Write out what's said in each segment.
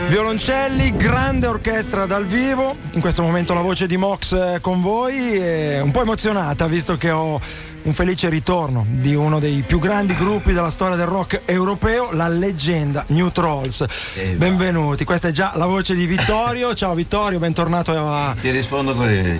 Violoncelli, grande orchestra dal vivo. In questo momento la voce di Mox con voi, è un po' emozionata visto che ho un felice ritorno di uno dei più grandi gruppi della storia del rock europeo, la leggenda New Trolls. Benvenuti, questa è già la voce di Vittorio. Ciao Vittorio, bentornato a... Ti rispondo con il...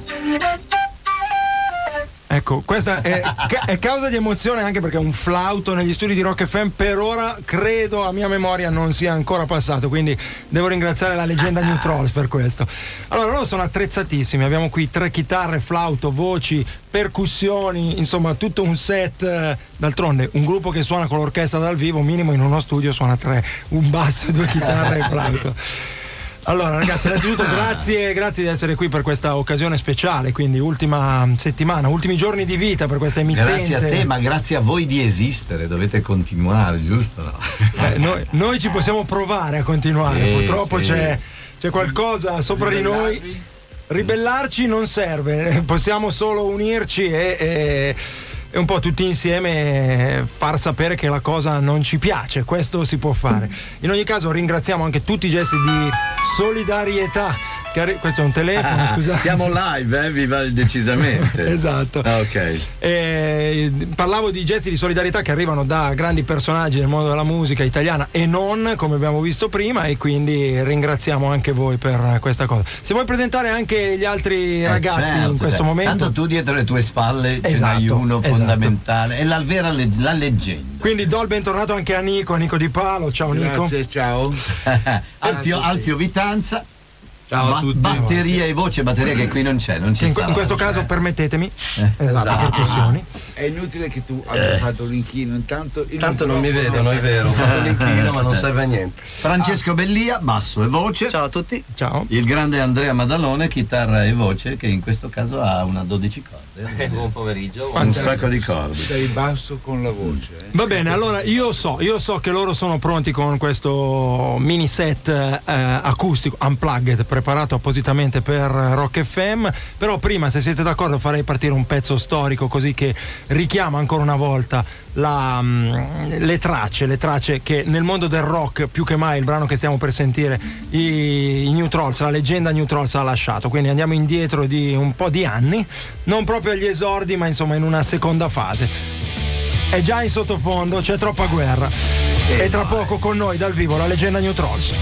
Ecco, questa è causa di emozione anche perché un flauto negli studi di Rock FM per ora, credo, a mia memoria non sia ancora passato, quindi devo ringraziare la leggenda New Trolls per questo. Allora, loro sono attrezzatissimi, abbiamo qui 3 chitarre, flauto, voci, percussioni, insomma tutto un set. D'altronde un gruppo che suona con l'orchestra dal vivo, minimo in uno studio suona 3, un basso, 2 chitarre e flauto. Allora ragazzi, innanzitutto grazie di essere qui per questa occasione speciale, quindi ultima settimana, ultimi giorni di vita per questa emittente. Grazie a te, ma grazie a voi di esistere, dovete continuare, giusto? No? Noi ci possiamo provare a continuare, purtroppo sì. C'è qualcosa sopra di noi. Ribellarci non serve, possiamo solo unirci e un po' tutti insieme far sapere che la cosa non ci piace, questo si può fare. In ogni caso ringraziamo anche tutti i gesti di solidarietà. Questo è un telefono, scusate. Siamo live, viva decisamente. Esatto. Ok. Parlavo di gesti di solidarietà che arrivano da grandi personaggi del mondo della musica italiana e non, come abbiamo visto prima, e quindi ringraziamo anche voi per questa cosa. Se vuoi presentare anche gli altri ragazzi, certo, in questo momento. Tanto tu dietro le tue spalle ce n'hai uno fondamentale, è la leggenda. Quindi do il bentornato anche a Nico Di Palo. Ciao Nico. Grazie, ciao. Alfio Vitanza. Ciao a tutti. Batteria e voce, batteria che qui non c'è, non ci sta. In questo caso permettetemi. Esatto, percussioni. È inutile che tu abbia fatto l'inchino, Tanto non mi vedono, è vero, ho fatto l'inchino ma non serve a niente. Francesco Bellia, basso e voce. Ciao a tutti. Ciao. Il grande Andrea Madalone, chitarra e voce, che in questo caso ha una 12 corde. Buon pomeriggio. Un sacco di corde. Sei basso con la voce. Va bene, allora io so che loro sono pronti con questo mini set acustico unplugged preparato appositamente per Rock FM, però prima, se siete d'accordo, farei partire un pezzo storico così che richiama ancora una volta le tracce che nel mondo del rock più che mai il brano che stiamo per sentire i New Trolls, la leggenda New Trolls ha lasciato. Quindi andiamo indietro di un po' di anni, non proprio agli esordi ma insomma in una seconda fase. È già in sottofondo, c'è troppa guerra e tra poco con noi dal vivo la leggenda New Trolls.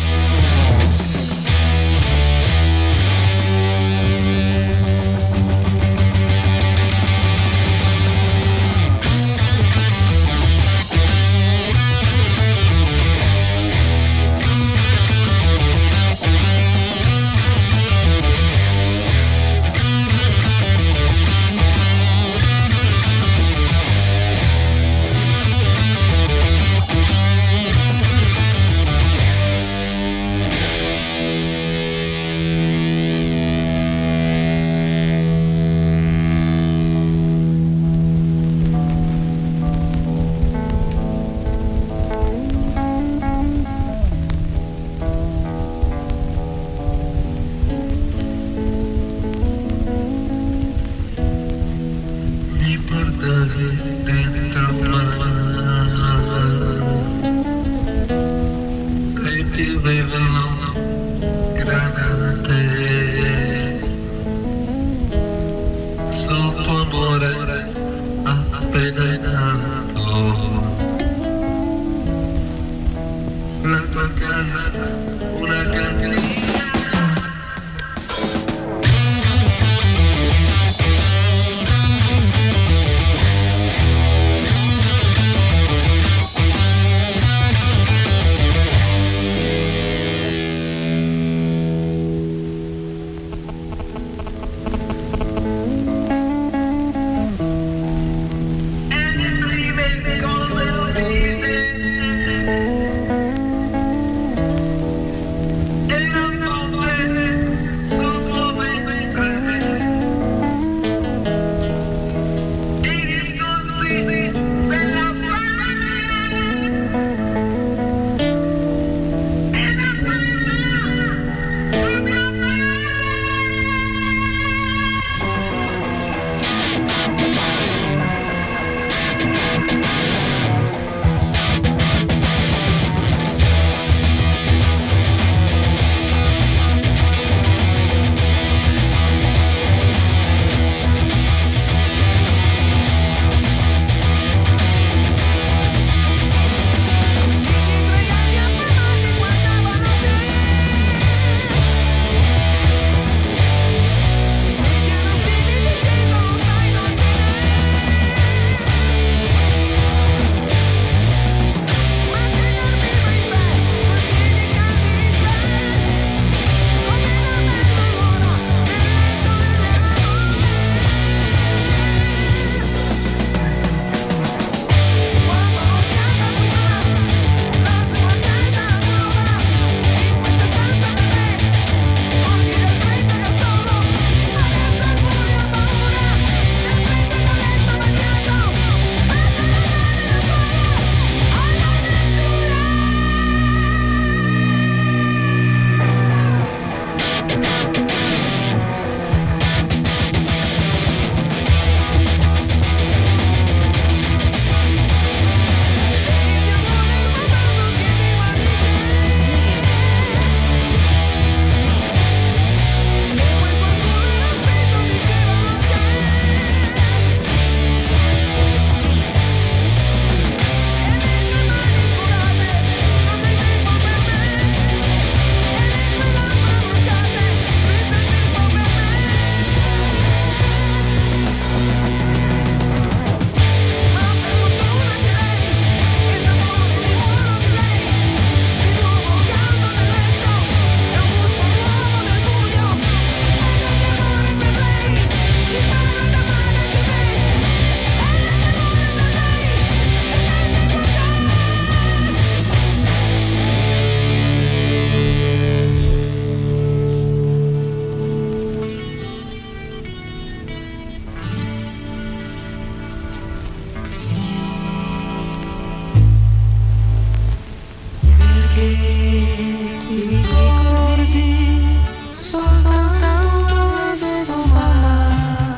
ti ricordi soltanto adesso, mamma,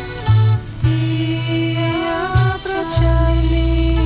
ti abbracciavi,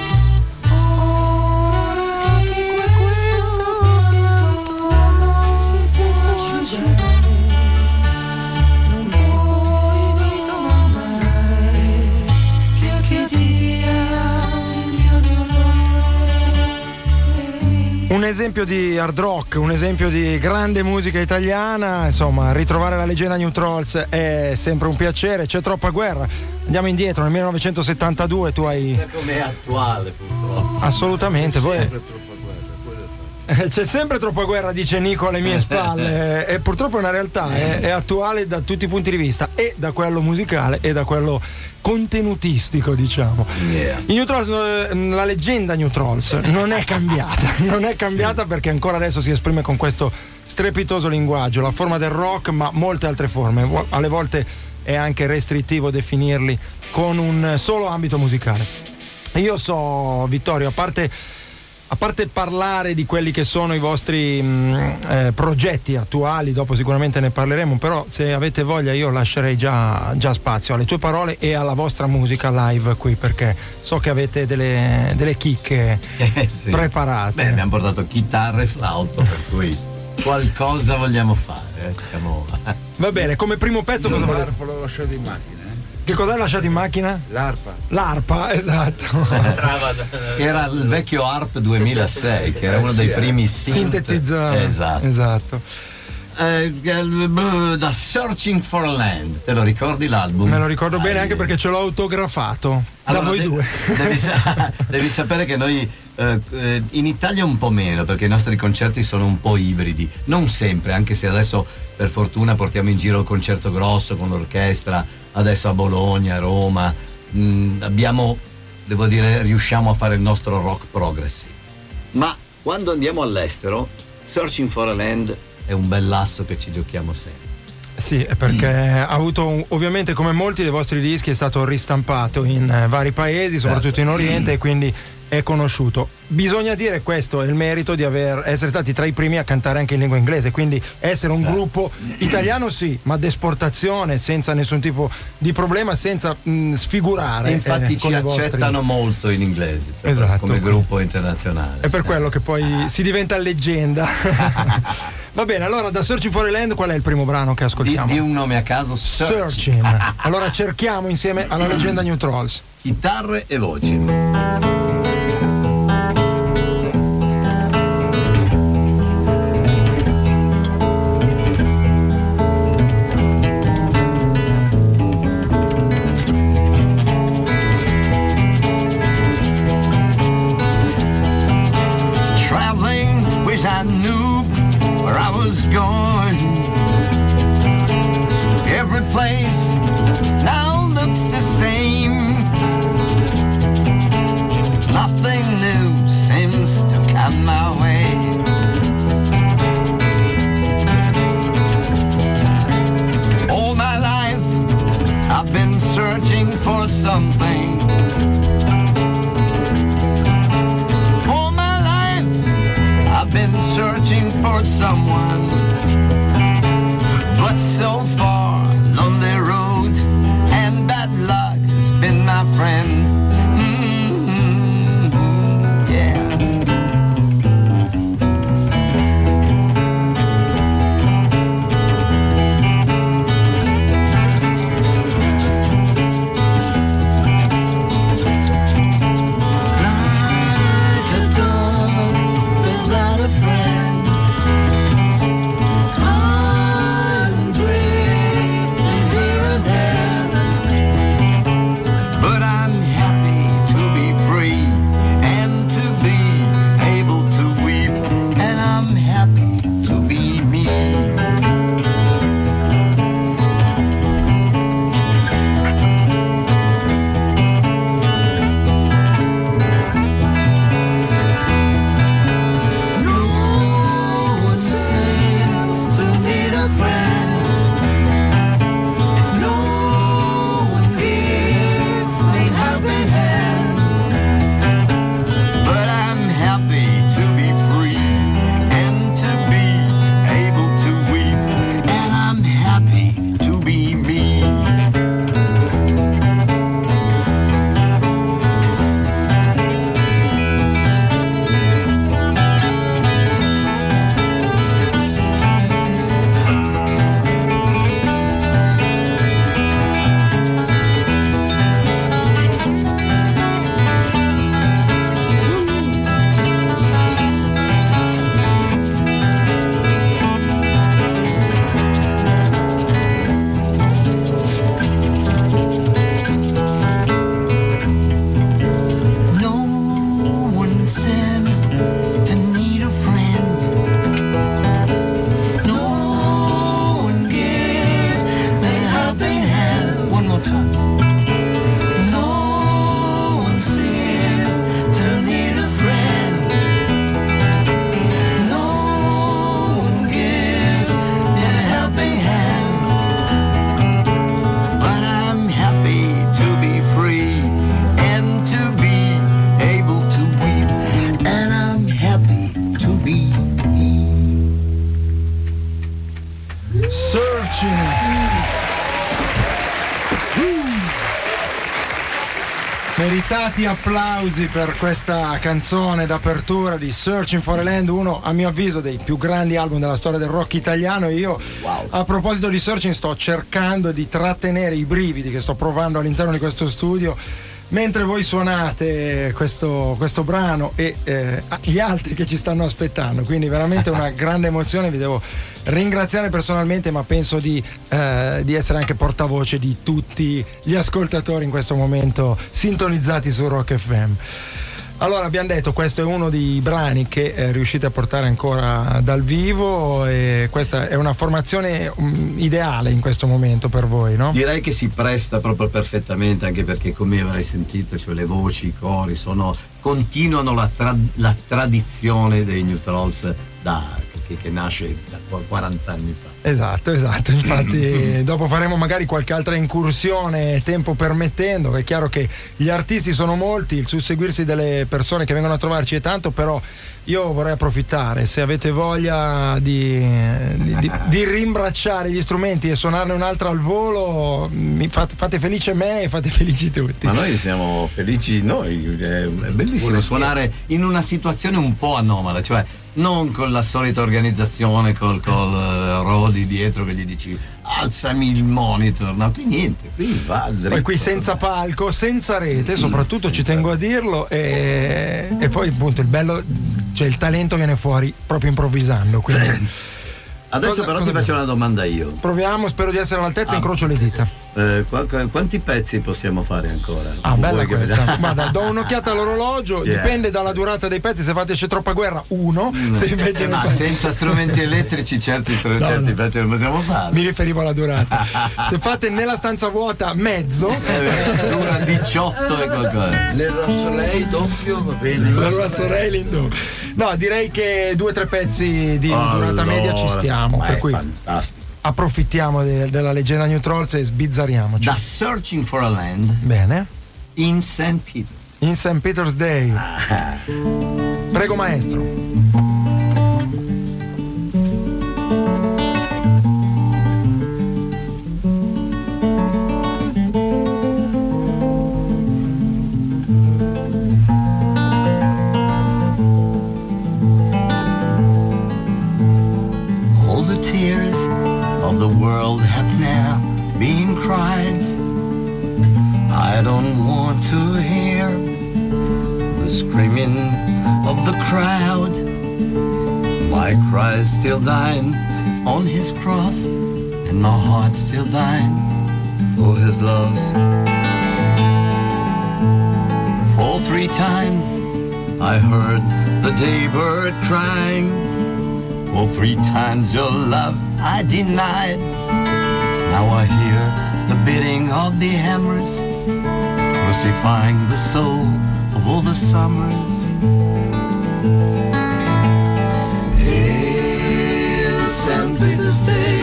ora che questo pianto non si può asciugare, non puoi domandare che dia il mio dolore. Un esempio di hard rock, un esempio di grande musica italiana, insomma, ritrovare la leggenda New Trolls è sempre un piacere. C'è troppa guerra. Andiamo indietro, nel 1972 tu hai... Come è attuale purtroppo. Assolutamente, voi... Sempre troppa guerra, quello è fatto. C'è sempre troppa guerra, dice Nico alle mie spalle, e purtroppo è una realtà, è attuale da tutti i punti di vista, e da quello musicale e da quello contenutistico, diciamo. Yeah. I New Trolls, la leggenda New Trolls non è cambiata perché ancora adesso si esprime con questo strepitoso linguaggio, la forma del rock, ma molte altre forme. Alle volte è anche restrittivo definirli con un solo ambito musicale. Io so, Vittorio, a parte parlare di quelli che sono i vostri progetti attuali, dopo sicuramente ne parleremo, però se avete voglia io lascerei già spazio alle tue parole e alla vostra musica live qui, perché so che avete delle chicche Sì. preparate. Beh, abbiamo portato chitarra e flauto, per cui qualcosa vogliamo fare. Siamo... Va bene, come primo pezzo cosa volete? L'arpa l'ho lasciato in macchina, Che cosa hai lasciato in macchina? L'arpa, esatto. Era il vecchio ARP 2006, che era uno dei primi Sintetizzato. Esatto. Da Searching for a Land, te lo ricordi l'album? Me lo ricordo bene, anche perché ce l'ho autografato allora, da voi due. Devi sapere che noi in Italia un po' meno, perché i nostri concerti sono un po' ibridi, non sempre, anche se adesso per fortuna portiamo in giro il concerto grosso con l'orchestra, adesso a Bologna, a Roma, abbiamo, devo dire, riusciamo a fare il nostro rock progressive. Ma quando andiamo all'estero, Searching for a Land è un bel lasso che ci giochiamo sempre. Sì, è perché ha avuto ovviamente, come molti dei vostri dischi, è stato ristampato in vari paesi, soprattutto in Oriente, e quindi è conosciuto. Bisogna dire, questo è il merito di essere stati tra i primi a cantare anche in lingua inglese, quindi essere un gruppo italiano sì, ma d'esportazione, senza nessun tipo di problema, senza sfigurare. E infatti ci accettano molto in inglese, cioè esatto, come gruppo internazionale. È per quello che poi si diventa leggenda. Va bene, allora da Searching for a Land qual è il primo brano che ascoltiamo? Di un nome a caso, Searching. Allora cerchiamo insieme alla leggenda New Trolls. Chitarre e voci. I knew where I was going. Every place now looks the same. Nothing new seems to come my way. All my life I've been searching for something. I've been searching for someone, but so far lonely road, and bad luck has been my friend. Yeah. Friend, I'm drifting. Searching. Meritati applausi per questa canzone d'apertura di Searching for a Land, uno a mio avviso dei più grandi album della storia del rock italiano. Io a proposito di Searching sto cercando di trattenere i brividi che sto provando all'interno di questo studio mentre voi suonate questo brano e gli altri che ci stanno aspettando, quindi veramente una grande emozione. Vi devo ringraziare personalmente, ma penso di essere anche portavoce di tutti gli ascoltatori in questo momento sintonizzati su Rock FM. Allora, abbiamo detto, questo è uno dei brani che riuscite a portare ancora dal vivo, e questa è una formazione ideale in questo momento per voi, no? Direi che si presta proprio perfettamente, anche perché, come avrai sentito, cioè le voci, i cori continuano la tradizione dei New Trolls che nasce da 40 anni fa. Esatto, infatti dopo faremo magari qualche altra incursione, tempo permettendo. È chiaro che gli artisti sono molti, il susseguirsi delle persone che vengono a trovarci è tanto, però io vorrei approfittare, se avete voglia di rimbracciare gli strumenti e suonarne un'altra al volo, fate felice me e fate felici tutti. Ma noi siamo felici, è bellissimo suonare in una situazione un po' anomala, cioè non con la solita organizzazione col Rodi dietro che gli dici alzami il monitor, no, qui niente, qui va dritto. Poi qui senza palco, senza rete, soprattutto ci tengo a dirlo, e poi appunto il bello, cioè il talento viene fuori proprio improvvisando, quindi adesso però ti faccio una domanda io. Proviamo, spero di essere all'altezza, incrocio le dita. Quanti pezzi possiamo fare ancora? Bella questa. Guarda, do un'occhiata all'orologio, dipende dalla durata dei pezzi. Se fate C'è troppa guerra, uno. Se invece ma senza strumenti elettrici certi pezzi non possiamo fare. Mi riferivo alla durata. Se fate Nella stanza vuota, mezzo. Dura 18 e qualcosa. Le Rossolei doppio va bene. La Rossolei no, direi che 2-3 pezzi di durata media ci stiamo. Per cui fantastico. Approfittiamo della leggenda New Trolls e sbizzarriamoci. Da Searching for a Land. Bene. In St. Peter. In St. Peter's Day. Prego maestro. I don't want to hear the screaming of the crowd. My cries still dying on his cross, and my heart still dying for his loves. For 3 times I heard the daybird crying. For 3 times your love I denied. Now I hear the beating of the hammers, crucifying the soul of all the summers. In St. Peter's Day,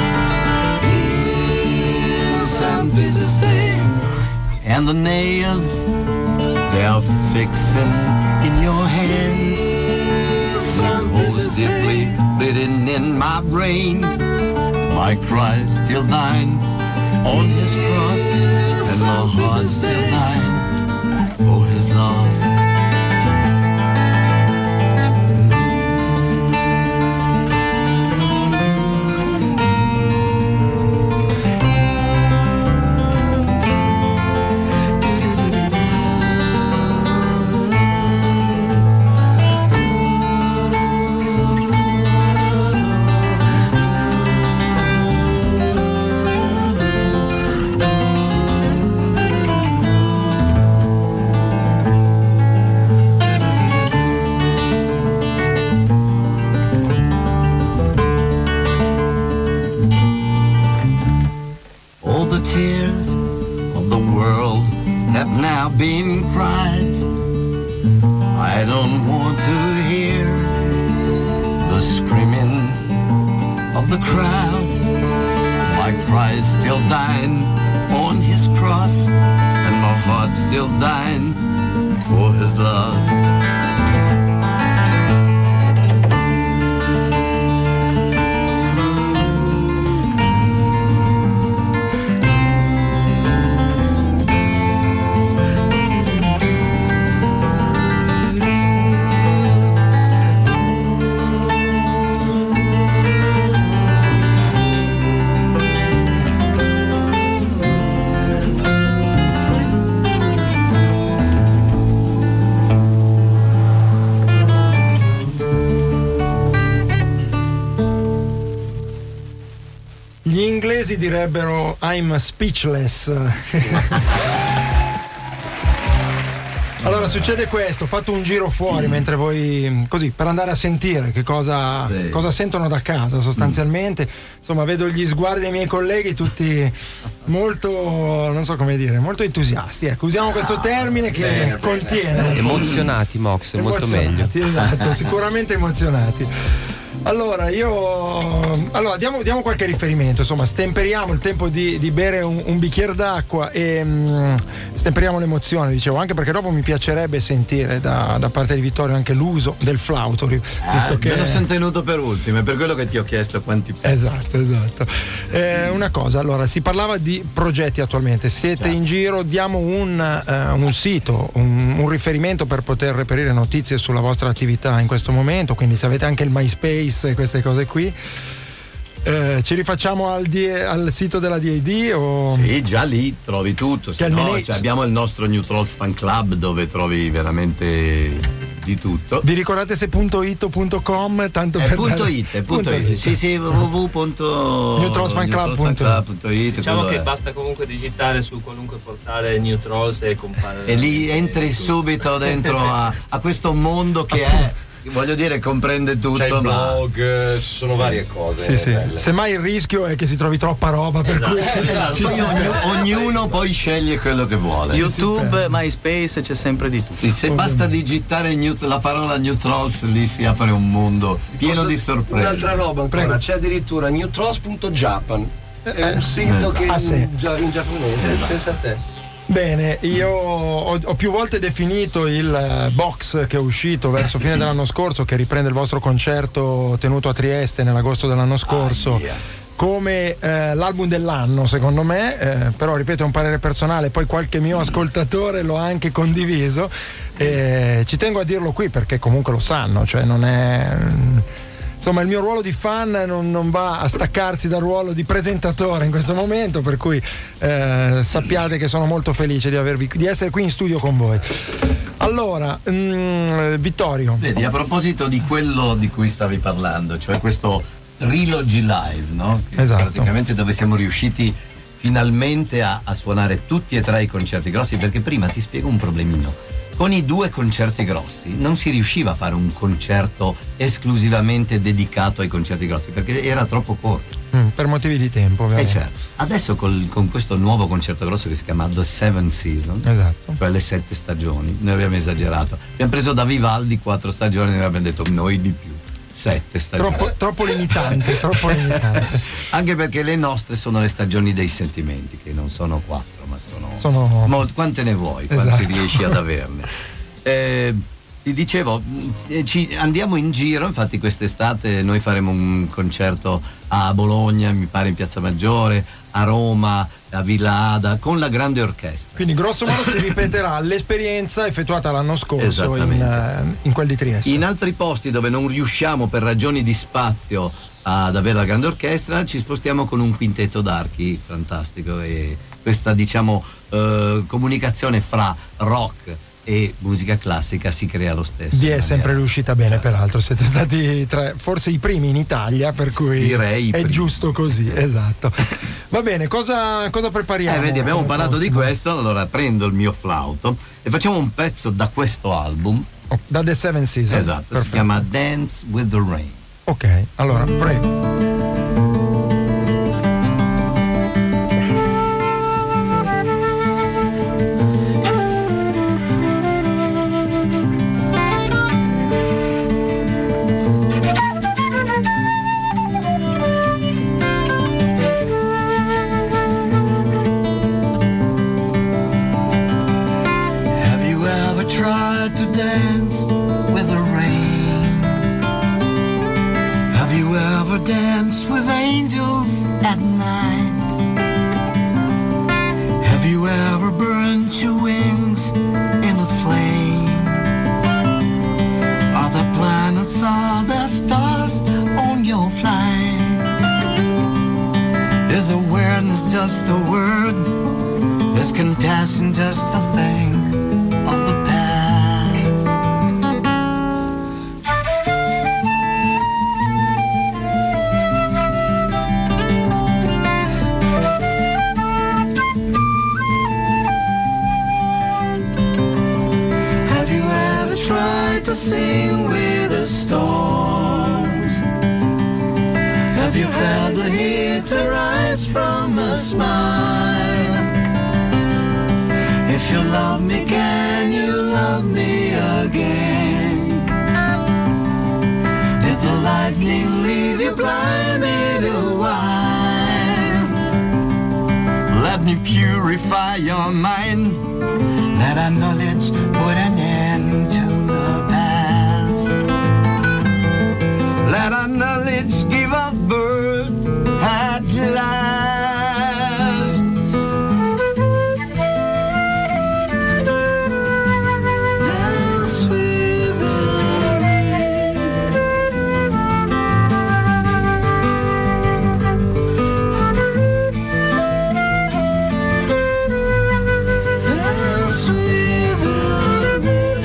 in St. Peter's Day, and the nails they are fixing in your hands. The holes deeply bleeding in my brain. My cries still dying on his cross, and my heart still dying for his loss. Been cried. I don't want to hear the screaming of the crowd. My cries still dying on his cross, and my heart still dying for his love. Gli inglesi direbbero I'm speechless. Allora succede questo, ho fatto un giro fuori mentre voi, così, per andare a sentire che cosa sentono da casa sostanzialmente. Insomma, vedo gli sguardi dei miei colleghi tutti molto, non so come dire, molto entusiasti. Ecco, usiamo questo termine che contiene. Emozionati, Mox, è molto meglio. Esatto, sicuramente emozionati. Allora, diamo qualche riferimento, insomma, stemperiamo il tempo di bere un bicchiere d'acqua e stemperiamo l'emozione, dicevo, anche perché dopo mi piacerebbe sentire da parte di Vittorio anche l'uso del flauto, visto che me lo sono tenuto per ultimo, è per quello che ti ho chiesto quanti pezzi. Esatto. Una cosa, allora, si parlava di progetti attualmente, siete in giro, diamo un sito, un riferimento per poter reperire notizie sulla vostra attività in questo momento, quindi se avete anche il MySpace e queste cose qui, ci rifacciamo al sito della DAD o... Sì, già lì trovi tutto, abbiamo il nostro New Trolls Fan Club dove trovi veramente di tutto. Vi ricordate se .it o .com? Tanto per .it. Sì, www.newtrollsfanclub.it. Diciamo che basta comunque digitare su qualunque portale New Trolls e compare. E lì entri subito dentro a questo mondo che è, voglio dire, comprende tutto. C'è il blog, ci sono varie cose. Sì. Semmai il rischio è che si trovi troppa roba, per cui ognuno poi sceglie quello che vuole. YouTube, MySpace, c'è sempre di tutto. Sì, se basta digitare la parola New Trolls, lì si apre un mondo pieno di sorprese. Un'altra roba ancora, c'è addirittura newtrolls.japan, è un sito che in giapponese, pensa a te. Bene, io ho più volte definito il box che è uscito verso fine dell'anno scorso, che riprende il vostro concerto tenuto a Trieste nell'agosto dell'anno scorso, come l'album dell'anno secondo me, però ripeto è un parere personale, poi qualche mio ascoltatore lo ha anche condiviso e ci tengo a dirlo qui perché comunque lo sanno, cioè non è... Insomma, il mio ruolo di fan non va a staccarsi dal ruolo di presentatore in questo momento, per cui sappiate che sono molto felice di essere qui in studio con voi. Allora, Vittorio. Vedi, a proposito di quello di cui stavi parlando, cioè questo Trilogy Live, no? Esatto. Praticamente dove siamo riusciti finalmente a suonare tutti e tre i concerti grossi, perché prima ti spiego un problemino. Con i 2 concerti grossi non si riusciva a fare un concerto esclusivamente dedicato ai concerti grossi perché era troppo corto. Per motivi di tempo, ovviamente. Certo. Adesso con questo nuovo concerto grosso che si chiama The Seven Seasons, esatto, cioè le 7 stagioni, noi abbiamo esagerato. Abbiamo preso da Vivaldi 4 stagioni e noi abbiamo detto noi di più. 7 stagioni. Troppo limitante, troppo limitante. Anche perché le nostre sono le stagioni dei sentimenti, che non sono 4, ma sono... Quante ne vuoi? Esatto. Quanti riesci ad averne? Ti dicevo, andiamo in giro, infatti quest'estate noi faremo un concerto a Bologna, mi pare in Piazza Maggiore, a Roma, a Villa Ada, con la grande orchestra. Quindi grosso modo si ripeterà l'esperienza effettuata l'anno scorso in quel di Trieste. In altri posti dove non riusciamo per ragioni di spazio ad avere la grande orchestra, ci spostiamo con un quintetto d'archi fantastico e questa comunicazione fra rock e musica classica si crea lo stesso. Vi è sempre riuscita bene, peraltro siete stati forse i primi in Italia, per cui direi è giusto così. Esatto. Va bene, cosa prepariamo? Vedi, abbiamo parlato di questo, allora prendo il mio flauto e facciamo un pezzo da questo album, da The Seven Seasons. Esatto. Perfetto. Si chiama Dance with the Rain. Ok, allora prego. Just a word, is compassion just a thing of the past? glitter rise from a smile. If you love me, can you love me again? Did the lightning leave you blinded a while? Let me purify your mind. Let our knowledge put an end to the past. Let our knowledge give us birth at last. Dance with the rain. Dance with the rain.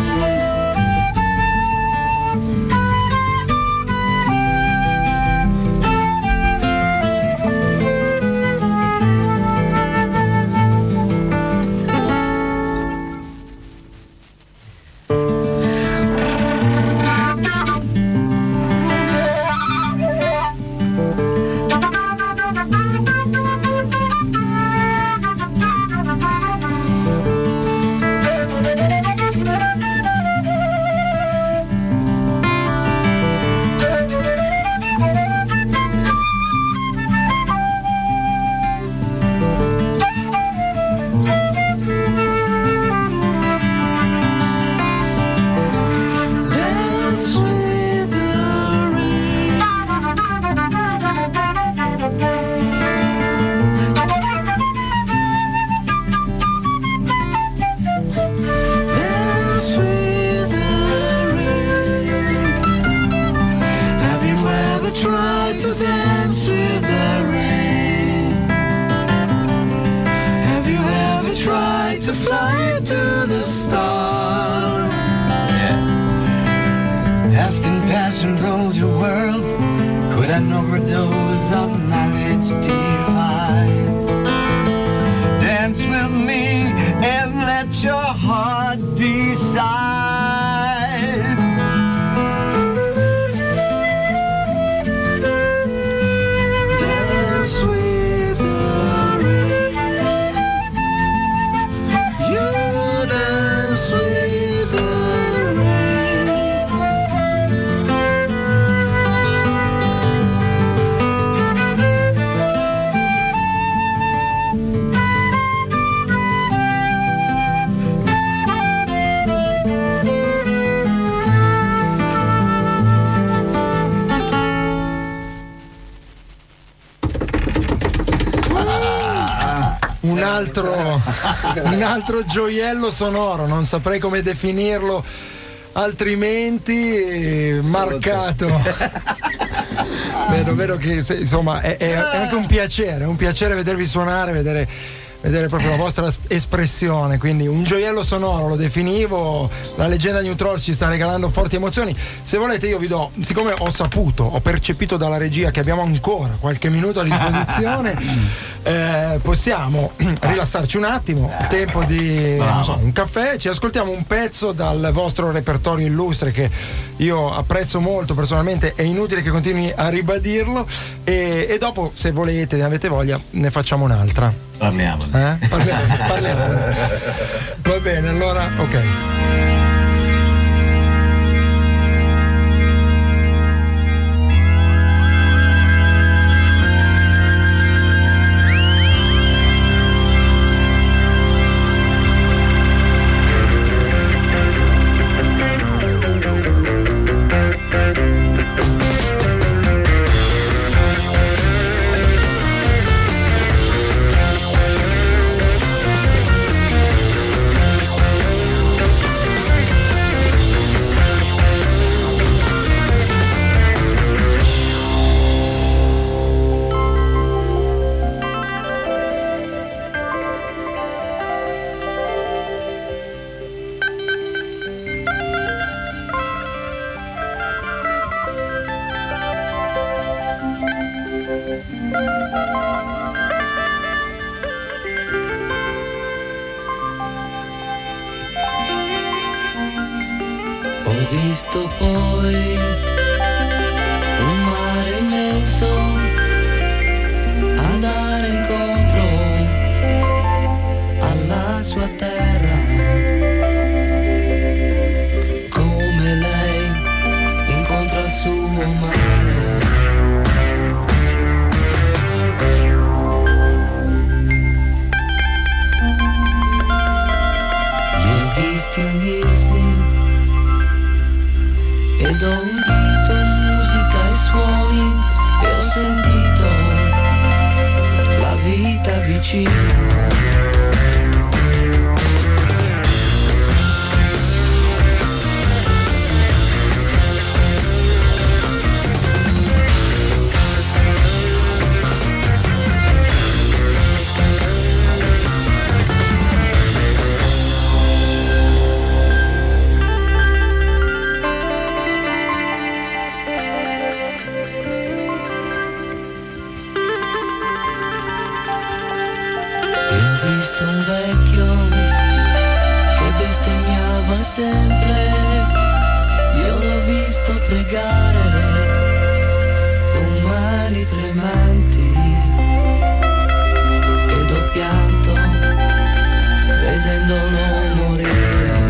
Dance with the rain. Dance with the rain. Have you ever tried to dance with the rain? Have you ever tried to fly to the stars? Asking passion ruled your world. Could an overdose of knowledge divine? Dance with me and let your heart decide. Dance with the rain. You dance with the rain. Un altro gioiello sonoro, non saprei come definirlo altrimenti marcato. Vedo che insomma è anche un piacere vedervi suonare, vedere proprio la vostra espressione, quindi un gioiello sonoro lo definivo. La leggenda New Trolls ci sta regalando forti emozioni. Se volete io vi do, siccome ho percepito dalla regia che abbiamo ancora qualche minuto a disposizione, possiamo rilassarci un attimo, il tempo di un caffè, ci ascoltiamo un pezzo dal vostro repertorio illustre che io apprezzo molto personalmente, è inutile che continui a ribadirlo, e dopo, se volete, ne avete voglia, ne facciamo un'altra. Parliamo. Parliamo. Va bene, allora, ok. Ho visto poi un mare immenso visto un vecchio che bestemmiava sempre, io l'ho visto pregare con mani tremanti ed ho pianto vedendolo morire.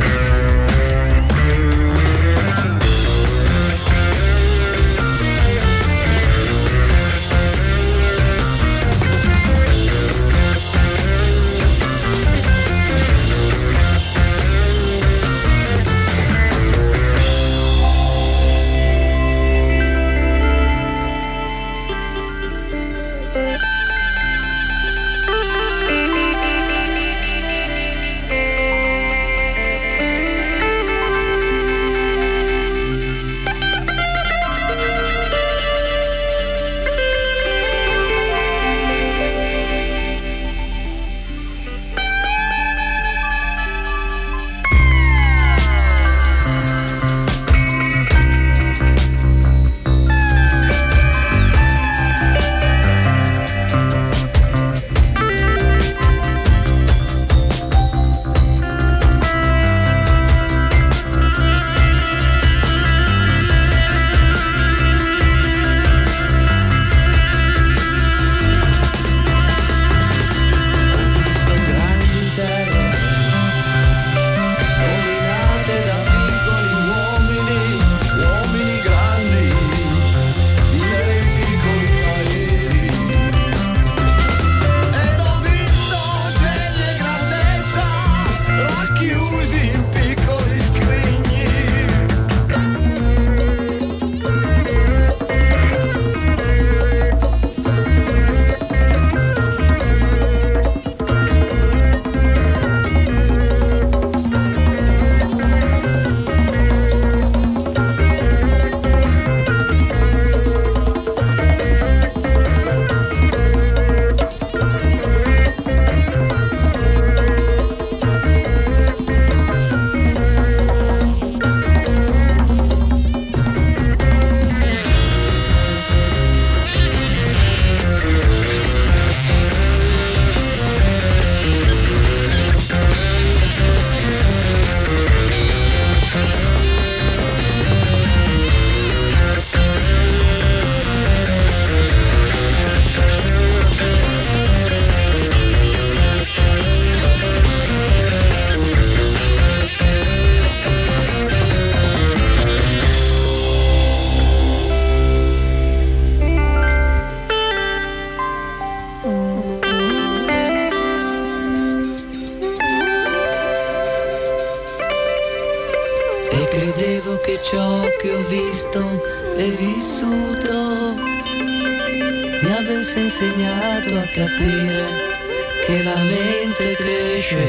Insegnato a capire che la mente cresce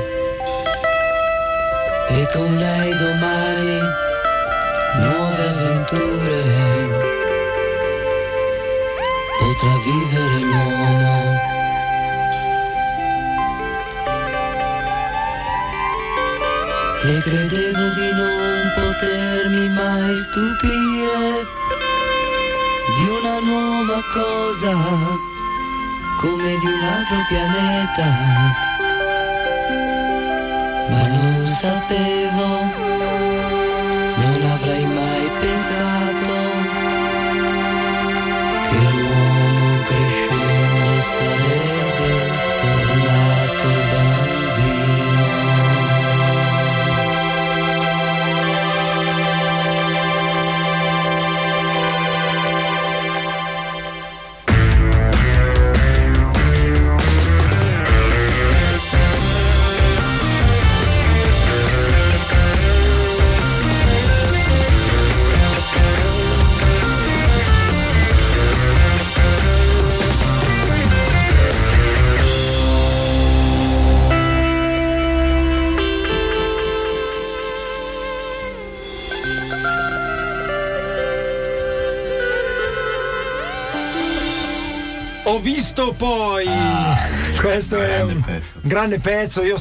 e con lei domani nuove avventure potrà vivere l'uomo. E credevo di non potermi mai stupire di una nuova cosa, come di un altro pianeta, ma non sapevo, non avrei mai pensato che l'uomo crescendo sarebbe tornato bambino. Ho visto poi Questo è un grande pezzo. Io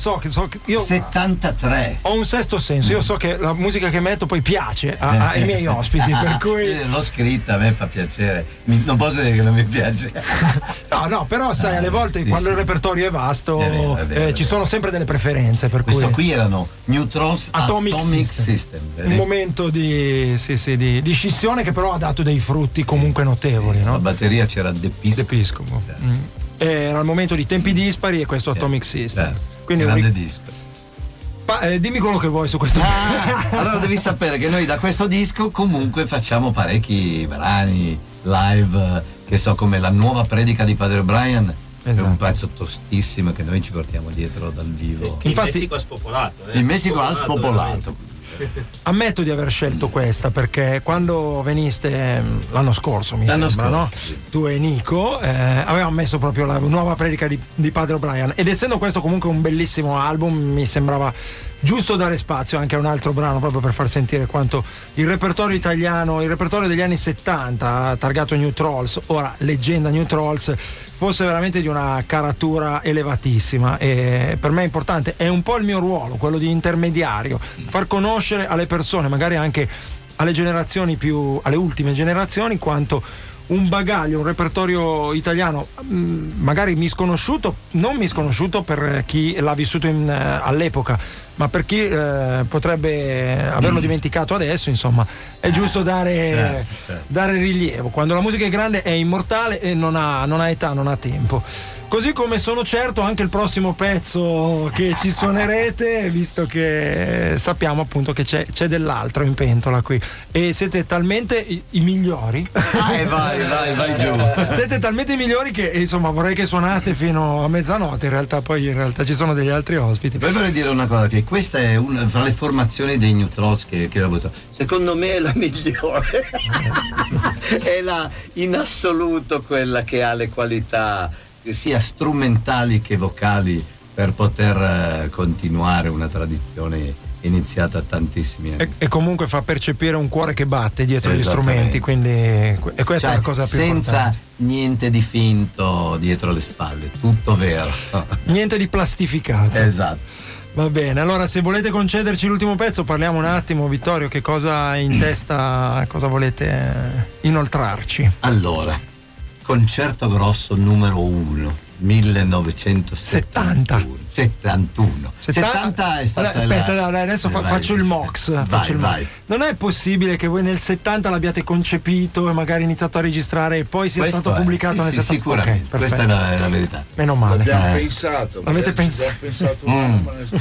73. Ho un sesto senso. Io so che la musica che metto poi piace ai miei ospiti, per cui l'ho scritta, a me fa piacere. Non posso dire che non mi piace. No, però sai, alle volte quando il repertorio è vasto è vero, ci sono sempre delle preferenze, per questo cui qui erano New Trolls Atomic System. Un momento di scissione che però ha dato dei frutti comunque notevoli, no? La batteria c'era De Piscopo. Era il momento di Tempi Dispari e questo Atomic System. Quindi grande disco. Dimmi quello che vuoi su questo. Allora devi sapere che noi da questo disco comunque facciamo parecchi brani live, che so, come la nuova predica di Padre Brian. Esatto. È un pezzo tostissimo che noi ci portiamo dietro dal vivo. Sì, infatti, in Messico ha spopolato. In Messico ha spopolato. Ammetto di aver scelto questa perché quando veniste l'anno scorso, no? Sì. Tu e Nico avevamo messo proprio la nuova predica di Padre Brian, ed essendo questo comunque un bellissimo album, mi sembrava giusto dare spazio anche a un altro brano, proprio per far sentire quanto il repertorio italiano, il repertorio degli anni 70 targato New Trolls, ora leggenda New Trolls, fosse veramente di una caratura elevatissima. E per me è importante, è un po' il mio ruolo, quello di intermediario, far conoscere alle persone, magari anche alle generazioni alle ultime generazioni, quanto un bagaglio, un repertorio italiano magari non misconosciuto per chi l'ha vissuto all'epoca, ma per chi potrebbe averlo dimenticato adesso, insomma, è giusto dare rilievo. Quando la musica è grande è immortale e non ha età, non ha tempo. Così come sono certo anche il prossimo pezzo che ci suonerete, visto che sappiamo appunto che c'è dell'altro in pentola qui. E siete talmente i migliori. Vai giù. Siete talmente i migliori che insomma vorrei che suonaste fino a mezzanotte. In realtà ci sono degli altri ospiti. Poi vorrei dire una cosa, che questa è una fra le formazioni dei New Trolls che ho avuto. Secondo me è la migliore. È in assoluto quella che ha le qualità sia strumentali che vocali per poter continuare una tradizione iniziata tantissimi anni. E comunque fa percepire un cuore che batte dietro gli strumenti, quindi e questa è la cosa più importante. Senza niente di finto dietro le spalle, tutto vero. Niente di plastificato. Esatto. Va bene, allora se volete concederci l'ultimo pezzo parliamo un attimo, Vittorio, che cosa hai in testa, cosa volete inoltrarci? Allora, Concerto Grosso numero 1, 1971. 71 è stata aspetta, adesso faccio il MOX. Vai. Non è possibile che voi nel 70 l'abbiate concepito e magari iniziato a registrare e poi sia stato pubblicato nel 70? Sicuramente, okay, questa è la verità. Meno male. L'abbiamo pensato. L'avete pensato? Un anno, ma nel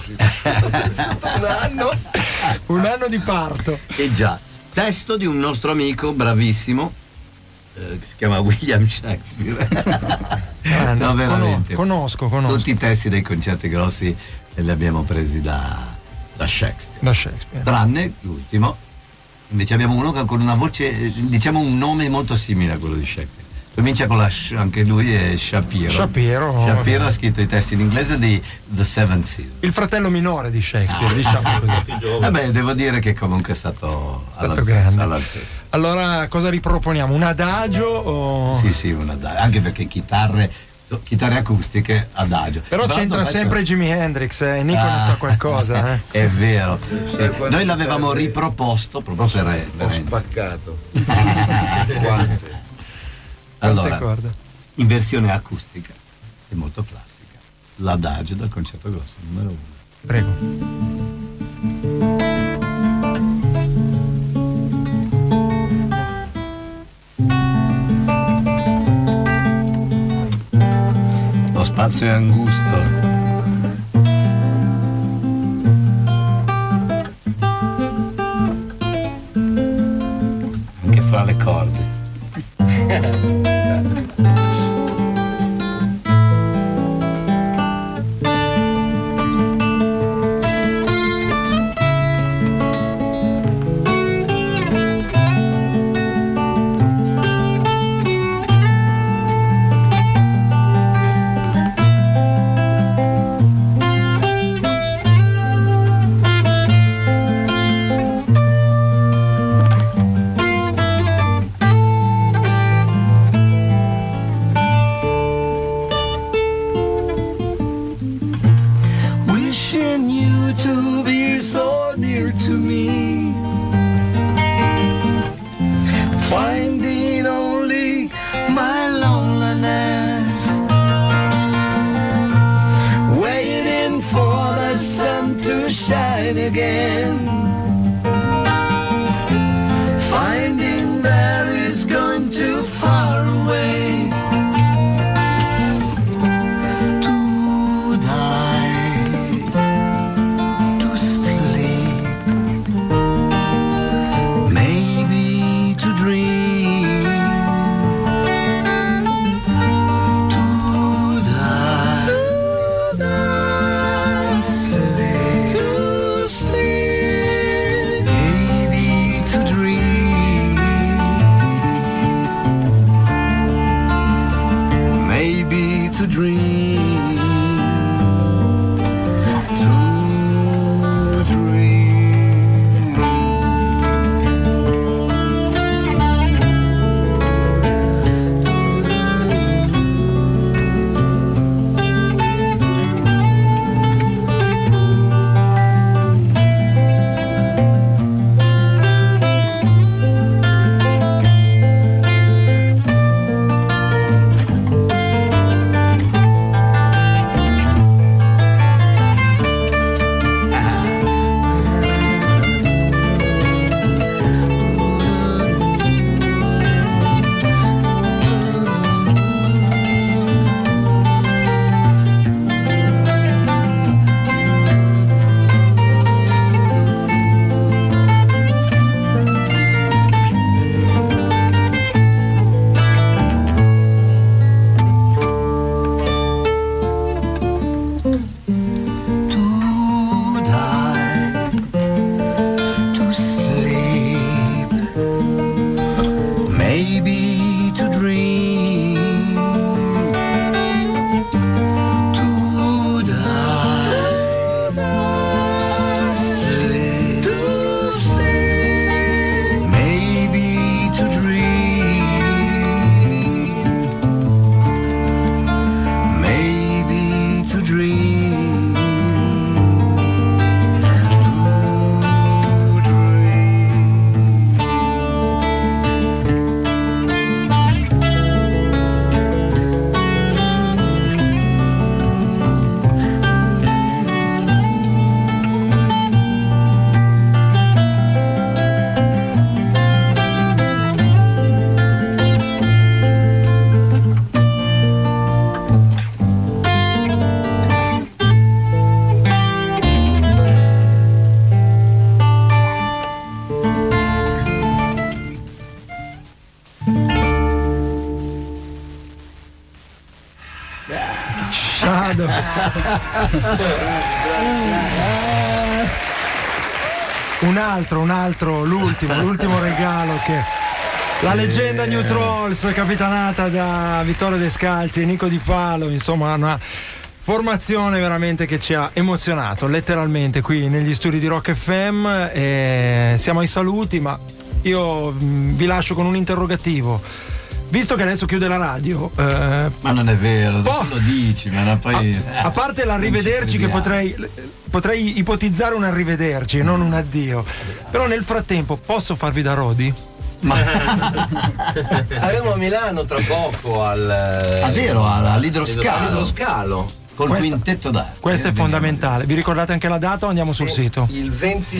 71 un anno di parto. E già, testo di un nostro amico bravissimo, che si chiama William Shakespeare. No, veramente. Conosco. Tutti i testi dei Concerti Grossi li abbiamo presi da Shakespeare. Tranne l'ultimo. Invece abbiamo uno con una voce, diciamo un nome molto simile a quello di Shakespeare. Comincia con la anche lui è Shapiro. Shapiro ha scritto i testi in inglese di The Seven Seasons. Il fratello minore di Shakespeare, diciamo così. Vabbè, devo dire che comunque è stato grande. Allora, cosa riproponiamo? Un adagio? O... Sì, un adagio. Anche perché chitarre acustiche, adagio. Però c'entra sempre Jimi Hendrix, Nico ne sa qualcosa. È vero. Noi l'avevamo riproposto proprio per ho spaccato. Quante? Allora, in versione acustica e molto classica, l'adagio del Concerto Grosso numero 1. Prego. Lo spazio è angusto. Anche fra le corde. again. Finding there is going too far away. To die, to sleep, maybe to dream. To die, to sleep, maybe to dream. Maybe to dream. To dream. To die, to sleep, maybe to dream. To die, to sleep, maybe to dream. Maybe to dream. Shadow. Un altro, l'ultimo regalo che la leggenda New Trolls, capitanata da Vittorio Descalzi e Nico Di Palo, insomma una formazione veramente che ci ha emozionato letteralmente qui negli studi di Rock FM. Siamo ai saluti, ma io vi lascio con un interrogativo. Visto che adesso chiude la radio, ma non è vero, tu lo dici, ma poi a parte l'arrivederci, che potrei ipotizzare un arrivederci e non un addio, però nel frattempo posso farvi da Rodi? Saremo a Milano tra poco all'idroscalo col quintetto d'arte. Questo è fondamentale. Vi ricordate anche la data o andiamo sul sito? Il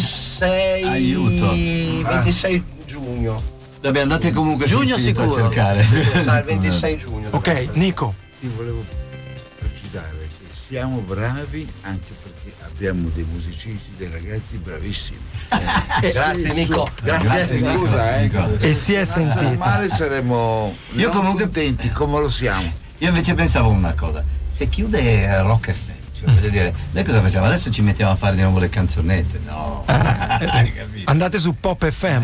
26 giugno. Vabbè, andate comunque giugno sul sito sicuro a cercare. Il 26 giugno. Ok, Nico. Io volevo precisare che siamo bravi anche perché abbiamo dei musicisti, dei ragazzi bravissimi. Grazie Nico, grazie. Scusa, E si è sentito. Male saremmo contenti come lo siamo. Io invece pensavo una cosa, se chiude Rock FM, cioè, voglio dire, noi cosa facciamo? Adesso ci mettiamo a fare di nuovo le canzonette? No. Andate su Pop FM.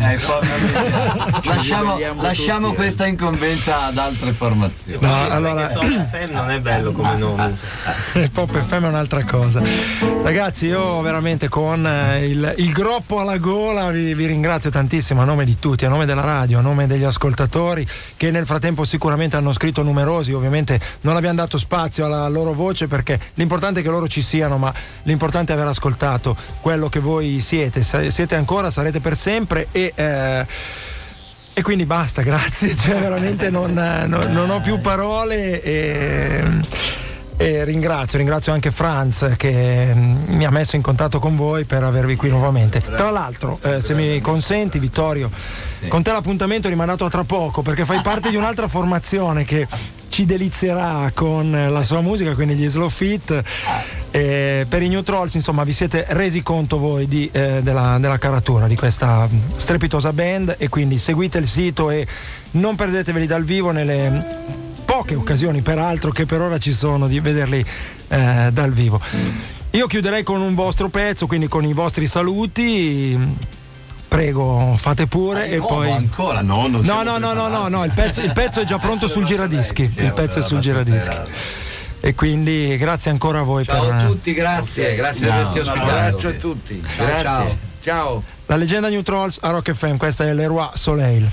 Lasciamo questa incombenza ad altre formazioni. No, allora Pop FM non è bello come nome. Pop FM è un'altra cosa. Ragazzi, io veramente con il groppo alla gola vi ringrazio tantissimo a nome di tutti, a nome della radio, a nome degli ascoltatori che nel frattempo sicuramente hanno scritto numerosi. Ovviamente non abbiamo dato spazio alla loro voce perché l'importante è che loro ci siano, ma l'importante è aver ascoltato quello che voi siete ancora, sarete per sempre e quindi basta, grazie, cioè veramente non ho più parole e E ringrazio anche Franz che mi ha messo in contatto con voi per avervi qui nuovamente. Tra l'altro, se mi consenti, Vittorio, con te l'appuntamento è rimandato a tra poco, perché fai parte di un'altra formazione che ci delizierà con la sua musica, quindi gli Slow Fit. Per i New Trolls, insomma, vi siete resi conto voi della caratura di questa strepitosa band, e quindi seguite il sito e non perdeteveli dal vivo nelle poche occasioni peraltro che per ora ci sono di vederli dal vivo. Io chiuderei con un vostro pezzo, quindi con i vostri saluti. Prego, fate pure. E poi ancora no, il pezzo è già pronto sul giradischi. Il pezzo è sul giradischi. E quindi grazie ancora a voi. Ciao a tutti, grazie di averci ospitato. Un abbraccio a tutti, grazie. Ciao. La leggenda New Trolls a Rock FM, questa è Leroy Soleil.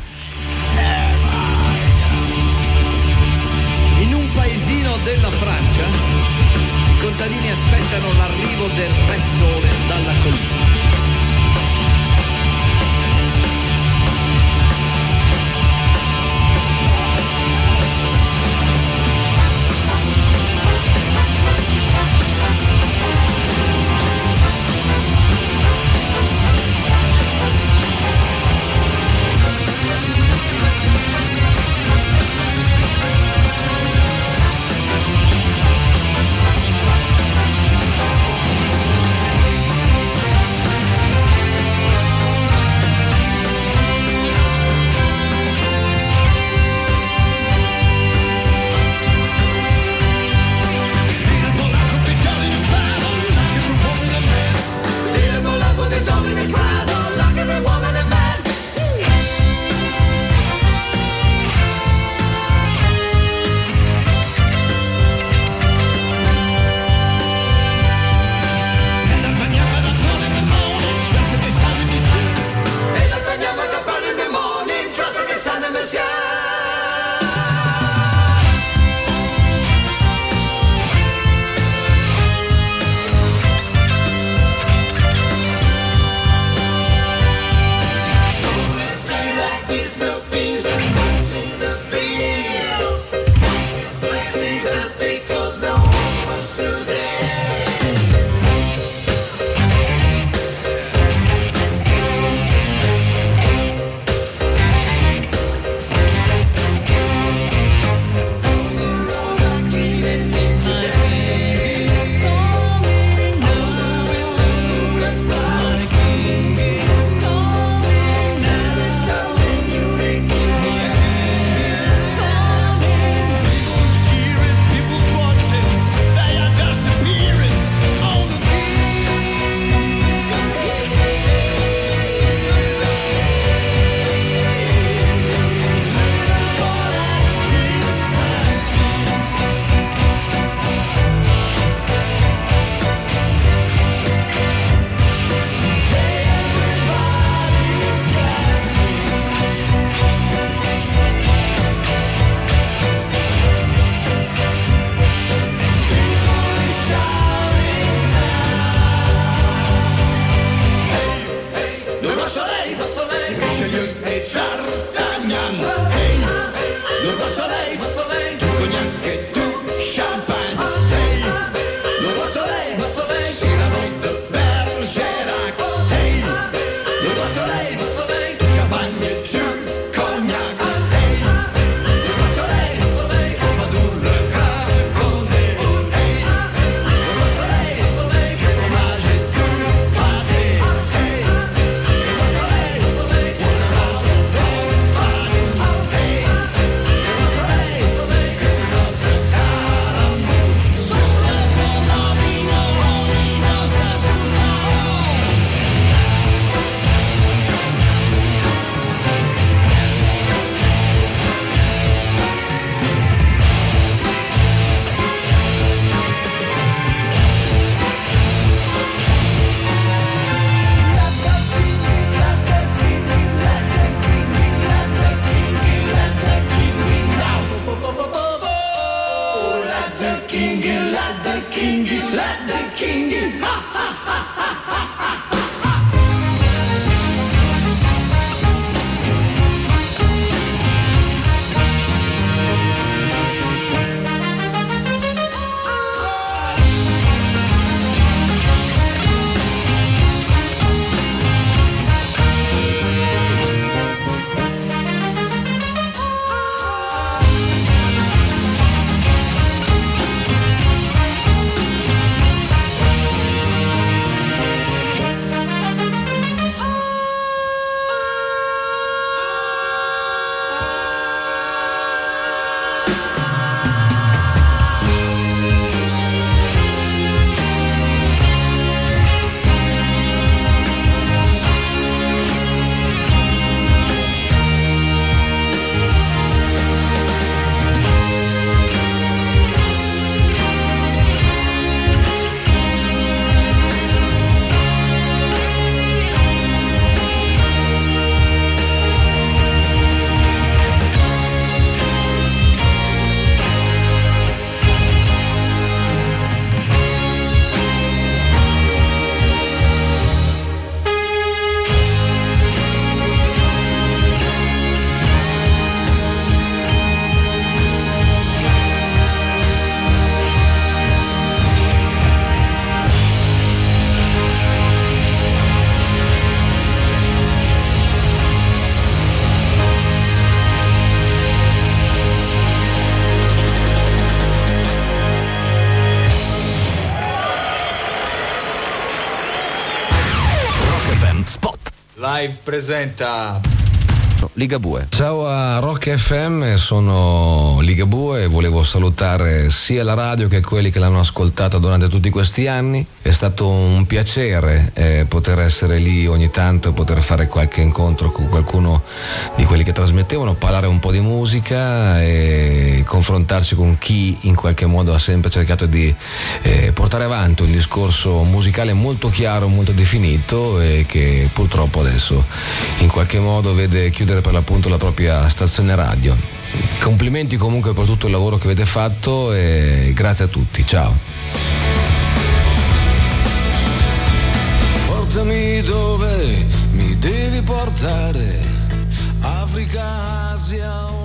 In un paesino della Francia, i contadini aspettano l'arrivo del Re Sole dalla collina. Live presenta Ligabue. Ciao a Rock FM, sono Ligabue e volevo salutare sia la radio che quelli che l'hanno ascoltata durante tutti questi anni. È stato un piacere poter essere lì ogni tanto e poter fare qualche incontro con qualcuno di quelli che trasmettevano, parlare un po' di musica e confrontarsi con chi in qualche modo ha sempre cercato di portare avanti un discorso musicale molto chiaro, molto definito e che purtroppo adesso in qualche modo vede chiudere per l'appunto la propria stazione radio. Complimenti comunque per tutto il lavoro che avete fatto e grazie a tutti, ciao. Portami dove mi devi portare, Africa, Asia.